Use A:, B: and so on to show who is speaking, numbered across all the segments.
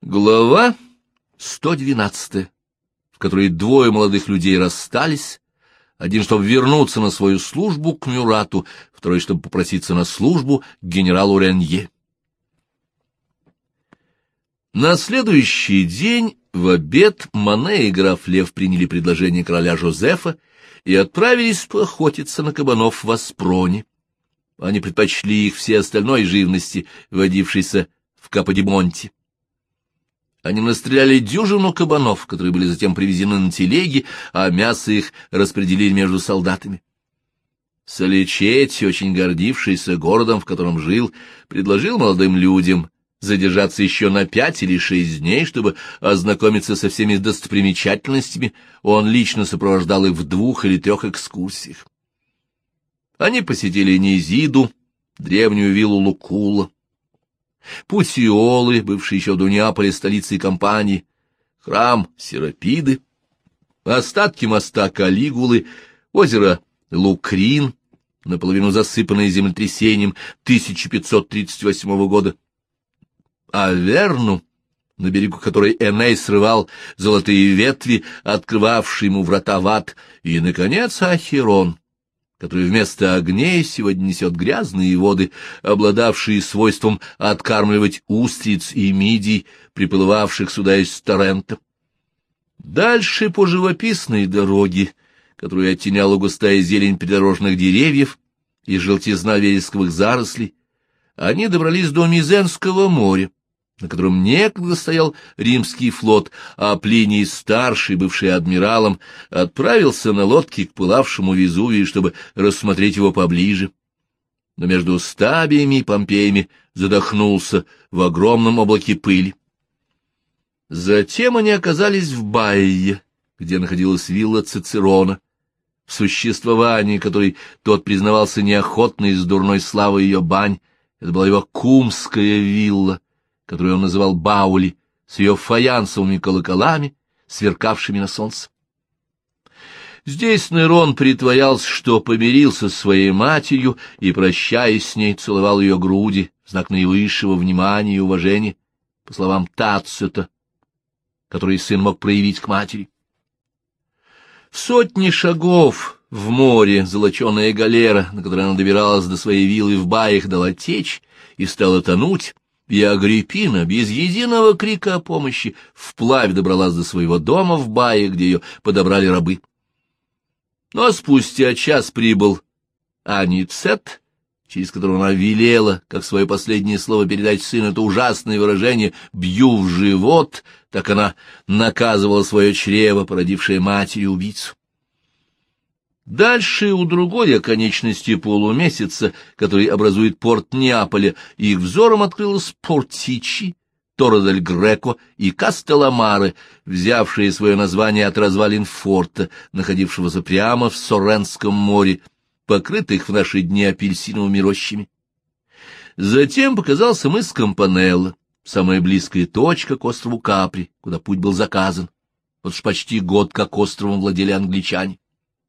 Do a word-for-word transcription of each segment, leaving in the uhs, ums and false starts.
A: Глава сто двенадцатая, в которой двое молодых людей расстались, один, чтобы вернуться на свою службу к Мюрату, второй, чтобы попроситься на службу к генералу Ренье. На следующий день в обед Мане и граф Лев приняли предложение короля Жозефа и отправились поохотиться на кабанов в Аспроне. Они предпочли их всей остальной живности, водившейся в Каподимонте. Они настреляли дюжину кабанов, которые были затем привезены на телеги, а мясо их распределили между солдатами. Соличетти, очень гордившийся городом, в котором жил, предложил молодым людям задержаться еще на пять или шесть дней, чтобы ознакомиться со всеми достопримечательностями. Он лично сопровождал их в двух или трех экскурсиях. Они посетили Низиду, древнюю виллу Лукула, Путиолы, бывшие еще до Неаполя столицей Кампании, храм Серапиды, остатки моста Калигулы, озеро Лукрин, наполовину засыпанное землетрясением тысяча пятьсот тридцать восьмого года, Аверну, на берегу которой Эней срывал золотые ветви, открывавшие ему врата в ад, и, наконец, Ахирон, который вместо огней сегодня несет грязные воды, обладавшие свойством откармливать устриц и мидий, приплывавших сюда из Торрента. Дальше по живописной дороге, которую оттеняла густая зелень придорожных деревьев и желтизна вересковых зарослей, они добрались до Мизенского моря, на котором некогда стоял римский флот, а Плиний Старший, бывший адмиралом, отправился на лодке к пылавшему Везувию, чтобы рассмотреть его поближе. Но между Стабиями и Помпеями задохнулся в огромном облаке пыли. Затем они оказались в Баие, где находилась вилла Цицерона, в существовании которой тот признавался неохотно из-за дурной славы ее бань. Это была его кумская вилла, которую он называл Баули, с ее фаянсовыми колоколами, сверкавшими на солнце. Здесь Нерон притворялся, что помирился с своей матерью, и, прощаясь с ней, целовал ее груди в знак наивысшего внимания и уважения, по словам Тацита, который сын мог проявить к матери. В сотни шагов в море золоченая галера, на которой она добиралась до своей виллы в Баях, дала течь и стала тонуть, и Агриппина без единого крика о помощи вплавь добралась до своего дома в Бае, где ее подобрали рабы. Но спустя час прибыл Аницет, через которого она велела, как свое последнее слово, передать сыну это ужасное выражение «бью в живот», так она наказывала свое чрево, породившее матерью убийцу. Дальше у другой оконечности полумесяца, который образует порт Неаполя, их взором открылось Портичи, Торо-дель-Греко и Кастелламаре, взявшие свое название от развалин форта, находившегося прямо в Сорренском море, покрытых в наши дни апельсиновыми рощами. Затем показался мыс Кампанелло, самая близкая точка к острову Капри, куда путь был заказан. Вот уж почти год как островом владели англичане.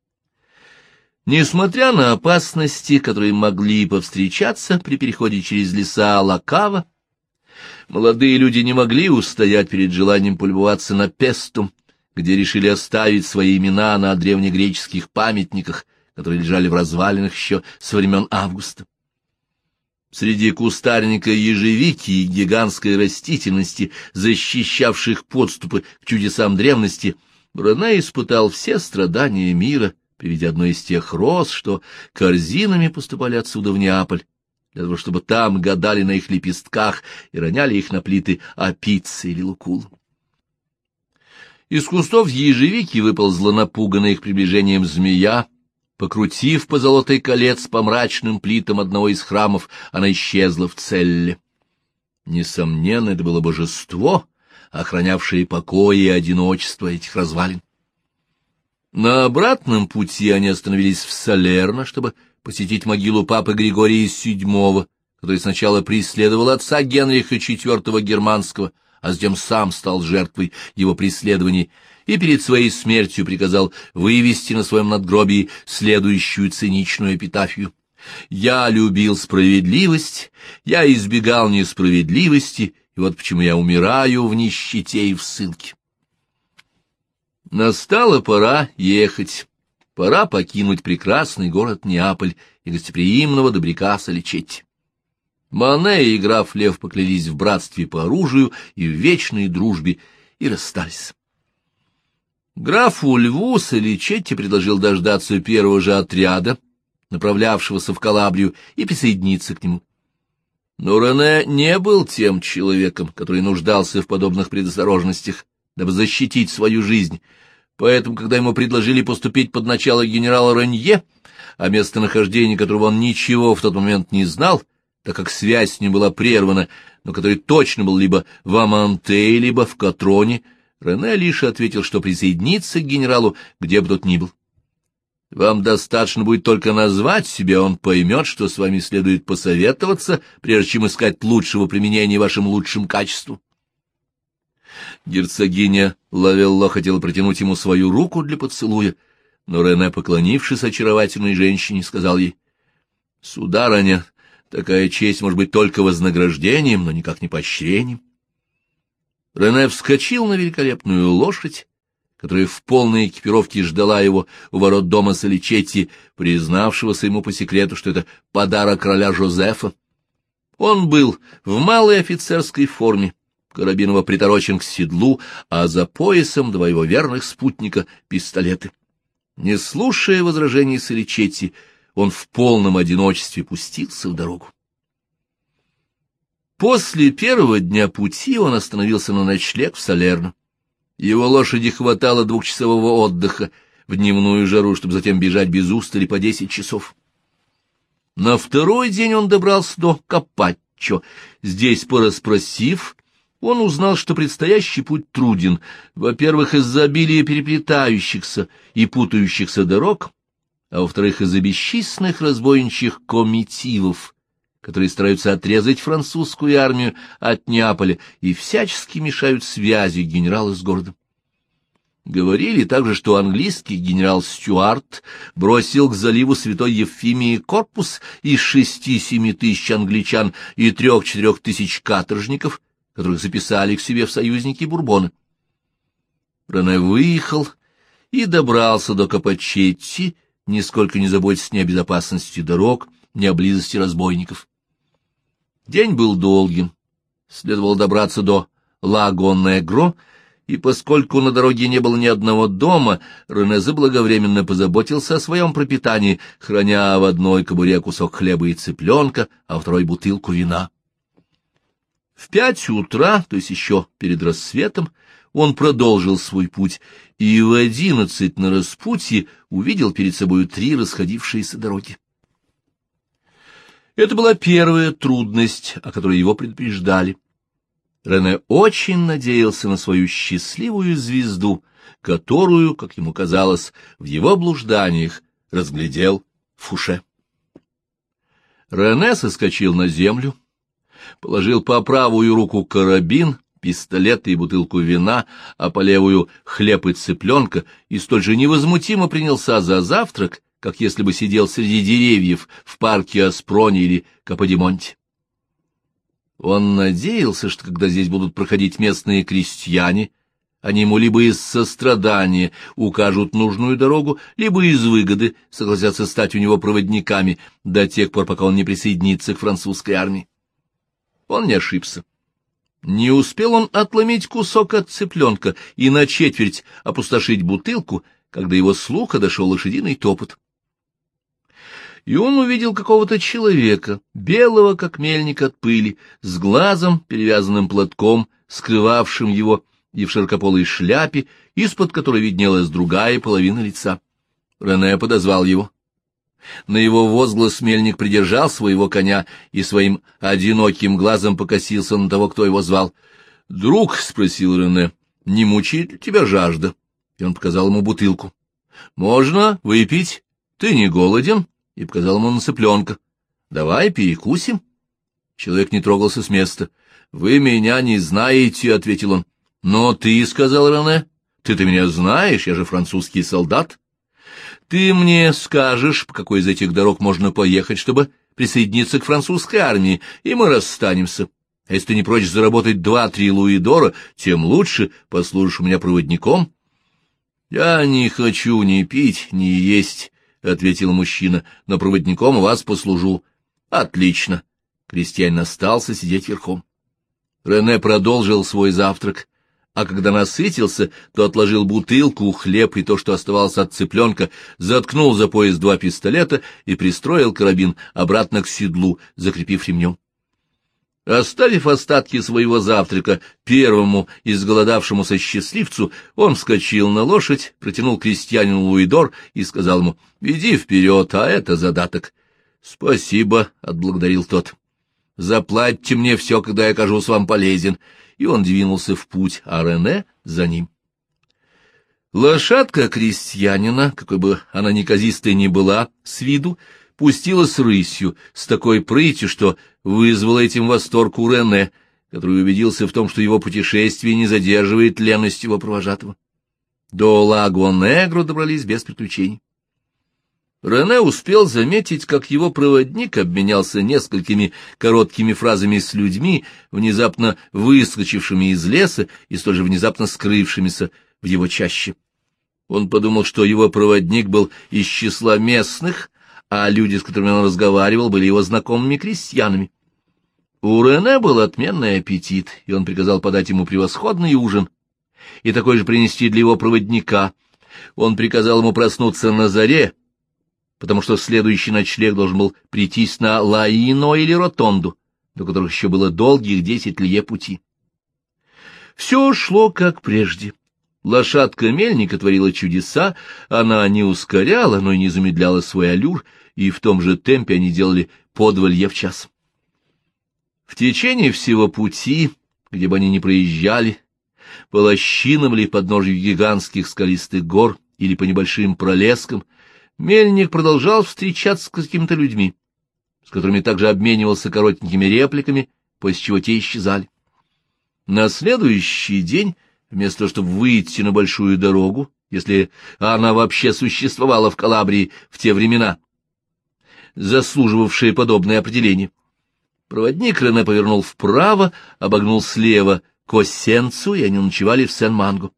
A: Несмотря на опасности, которые могли повстречаться при переходе через леса Лакава, молодые люди не могли устоять перед желанием полюбоваться на Пестум, где решили оставить свои имена на древнегреческих памятниках, которые лежали в развалинах еще со времен Августа. Среди кустарника ежевики и гигантской растительности, защищавших подступы к чудесам древности, Брене испытал все страдания мира при виде одной из тех роз, что корзинами поступали отсюда в Неаполь, для того, чтобы там гадали на их лепестках и роняли их на плиты апицы или лукул. Из кустов ежевики выползла напуганная их приближением змея. Покрутив позолотой колец по мрачным плитам одного из храмов, она исчезла в целле. Несомненно, это было божество, охранявшее покой и одиночество этих развалин. На обратном пути они остановились в Салерно, чтобы посетить могилу папы Григория седьмого, который сначала преследовал отца Генриха четвёртого Германского, а затем сам стал жертвой его преследований, и перед своей смертью приказал вывести на своем надгробии следующую циничную эпитафию: «Я любил справедливость, я избегал несправедливости, и вот почему я умираю в нищете и в ссылке. Настала пора ехать, пора покинуть прекрасный город Неаполь и гостеприимного добряка Саличетти. Мане и граф Лев поклялись в братстве по оружию и в вечной дружбе и расстались. Графу Льву Саличетти предложил дождаться первого же отряда, направлявшегося в Калабрию, и присоединиться к нему. Но Рене не был тем человеком, который нуждался в подобных предосторожностях, дабы защитить свою жизнь, поэтому, когда ему предложили поступить под начало генерала Ренье, о местонахождении которого он ничего в тот момент не знал, так как связь с ним была прервана, но который точно был либо в Амантее, либо в Катроне, Рене лишь ответил, что присоединится к генералу, где бы тот ни был. Вам достаточно будет только назвать себя, он поймет, что с вами следует посоветоваться, прежде чем искать лучшего применения вашим лучшим качествам. Герцогиня Лавелло хотела протянуть ему свою руку для поцелуя, но Рене, поклонившись очаровательной женщине, сказал ей: — Сударыня, такая честь может быть только вознаграждением, но никак не поощрением. Рене вскочил на великолепную лошадь, которая в полной экипировке ждала его у ворот дома Саличетти, признавшегося ему по секрету, что это подарок короля Жозефа. Он был в малой офицерской форме, карабин его приторочен к седлу, а за поясом два его верных спутника — пистолеты. Не слушая возражений Саличетти, он в полном одиночестве пустился в дорогу. После первого дня пути он остановился на ночлег в Салерно. Его лошади хватало двухчасового отдыха в дневную жару, чтобы затем бежать без устали по десять часов. На второй день он добрался до Капаччо. Здесь, порасспросив, он узнал, что предстоящий путь труден, во-первых, из-за обилия переплетающихся и путающихся дорог, а во-вторых, из-за бесчисленных разбойничьих комитивов, которые стараются отрезать французскую армию от Неаполя и всячески мешают связи генерала с городом. Говорили также, что английский генерал Стюарт бросил к заливу Святой Евфимии корпус из шести-семи тысяч англичан и трех-четырех тысяч каторжников, которых записали к себе в союзники Бурбона. Рене выехал и добрался до Капачетти, нисколько не заботясь ни о безопасности дорог, ни о близости разбойников. День был долгим, следовало добраться до Лаго-Негро, и поскольку на дороге не было ни одного дома, Рене заблаговременно позаботился о своем пропитании, храня в одной кобуре кусок хлеба и цыпленка, а во второй бутылку вина. В пять утра, то есть еще перед рассветом, он продолжил свой путь, и в одиннадцать на распутье увидел перед собою три расходившиеся дороги. Это была первая трудность, о которой его предупреждали. Рене очень надеялся на свою счастливую звезду, которую, как ему казалось, в его блужданиях разглядел Фуше. Рене соскочил на землю, положил по правую руку карабин, пистолет и бутылку вина, а по левую — хлеб и цыпленка, и столь же невозмутимо принялся за завтрак, как если бы сидел среди деревьев в парке Аспрони или Каподимонте. Он надеялся, что когда здесь будут проходить местные крестьяне, они ему либо из сострадания укажут нужную дорогу, либо из выгоды согласятся стать у него проводниками до тех пор, пока он не присоединится к французской армии. Он не ошибся. Не успел он отломить кусок от цыпленка и на четверть опустошить бутылку, когда его слуха дошел лошадиный топот. И он увидел какого-то человека, белого, как мельник от пыли, с глазом, перевязанным платком, скрывавшим его, и в широкополой шляпе, из-под которой виднелась другая половина лица. Рене подозвал его. На его возглас мельник придержал своего коня и своим одиноким глазом покосился на того, кто его звал. — Друг, — спросил Рене, — не мучает ли тебя жажда? И он показал ему бутылку. — Можно выпить? Ты не голоден? И показал ему на цыпленка. — Давай перекусим. Человек не трогался с места. — Вы меня не знаете, — ответил он. — Но ты, — сказал Рене, — ты-то меня знаешь, я же французский солдат. Ты мне скажешь, по какой из этих дорог можно поехать, чтобы присоединиться к французской армии, и мы расстанемся. А если ты не прочь заработать два-три луидора, тем лучше, послужишь у меня проводником. — Я не хочу ни пить, ни есть, — ответил мужчина, — но проводником у вас послужу. — Отлично. Крестьянин остался сидеть верхом. Рене продолжил свой завтрак, а когда насытился, то отложил бутылку, хлеб и то, что оставалось от цыпленка, заткнул за пояс два пистолета и пристроил карабин обратно к седлу, закрепив ремнем. Оставив остатки своего завтрака первому изголодавшемуся счастливцу, он вскочил на лошадь, протянул крестьянину луидор и сказал ему: «Иди вперед, а это задаток». «Спасибо», — отблагодарил тот. «Заплатьте мне все, когда я окажусь вам полезен». И он двинулся в путь, а Рене за ним. Лошадка крестьянина, какой бы она неказистой ни была с виду, пустилась рысью с такой прытью, что вызвало этим восторг у Рене, который убедился в том, что его путешествие не задерживает ленность его провожатого. До Лаго-Негро добрались без приключений. Рене успел заметить, как его проводник обменялся несколькими короткими фразами с людьми, внезапно выскочившими из леса и столь же внезапно скрывшимися в его чаще. Он подумал, что его проводник был из числа местных, а люди, с которыми он разговаривал, были его знакомыми крестьянами. У Рене был отменный аппетит, и он приказал подать ему превосходный ужин и такой же принести для его проводника. Он приказал ему проснуться на заре, потому что следующий ночлег должен был прийтись на Лаино или Ротонду, до которых еще было долгих десять лье пути. Все шло как прежде. Лошадка мельника творила чудеса, она не ускоряла, но и не замедляла свой аллюр, и в том же темпе они делали по два лье в час. В течение всего пути, где бы они ни проезжали, по лощинам или подножью гигантских скалистых гор или по небольшим пролескам, мельник продолжал встречаться с какими-то людьми, с которыми также обменивался коротенькими репликами, после чего те исчезали. На следующий день, вместо того, чтобы выйти на большую дорогу, если она вообще существовала в Калабрии в те времена, заслуживавшее подобное определение, проводник Рене повернул вправо, обогнул слева Косенцу, и они ночевали в Сен-Манго.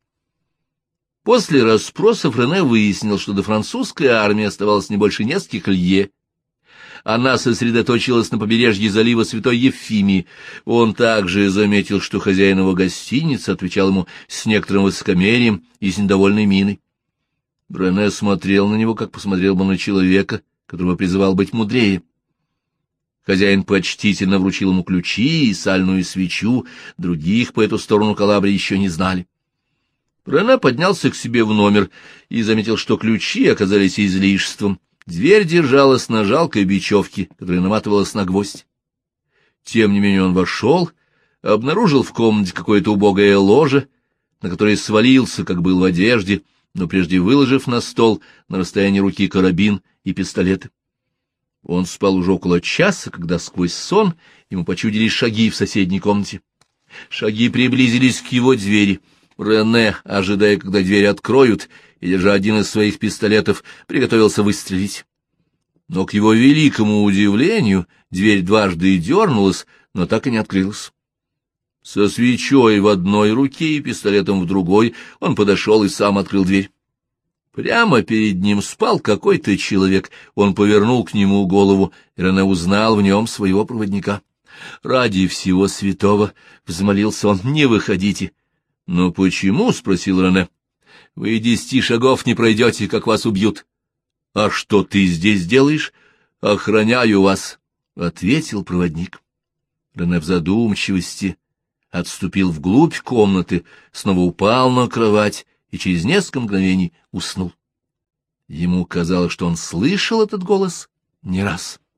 A: После расспросов Рене выяснил, что до французской армии оставалось не больше нескольких лье. Она сосредоточилась на побережье залива Святой Ефимии. Он также заметил, что хозяин его гостиницы отвечал ему с некоторым высокомерием и с недовольной миной. Рене смотрел на него, как посмотрел бы на человека, которого призывал быть мудрее. Хозяин почтительно вручил ему ключи и сальную свечу, других по эту сторону Калабрии еще не знали. Рене поднялся к себе в номер и заметил, что ключи оказались излишеством. Дверь держалась на жалкой бечевке, которая наматывалась на гвоздь. Тем не менее он вошел, обнаружил в комнате какое-то убогое ложе, на которое свалился, как был в одежде, но прежде выложив на стол на расстоянии руки карабин и пистолеты. Он спал уже около часа, когда сквозь сон ему почудились шаги в соседней комнате. Шаги приблизились к его двери. Рене, ожидая, когда дверь откроют, и, держа один из своих пистолетов, приготовился выстрелить. Но, к его великому удивлению, дверь дважды дернулась, но так и не открылась. Со свечой в одной руке и пистолетом в другой он подошел и сам открыл дверь. Прямо перед ним спал какой-то человек. Он повернул к нему голову, и Рене узнал в нем своего проводника. «Ради всего святого!» — взмолился он. «Не выходите!» «Но почему?» — спросил Рене. «Вы десяти шагов не пройдете, как вас убьют». «А что ты здесь делаешь?» «Охраняю вас», — ответил проводник. Рене в задумчивости отступил вглубь комнаты, снова упал на кровать и через несколько мгновений уснул. Ему казалось, что он слышал этот голос не раз.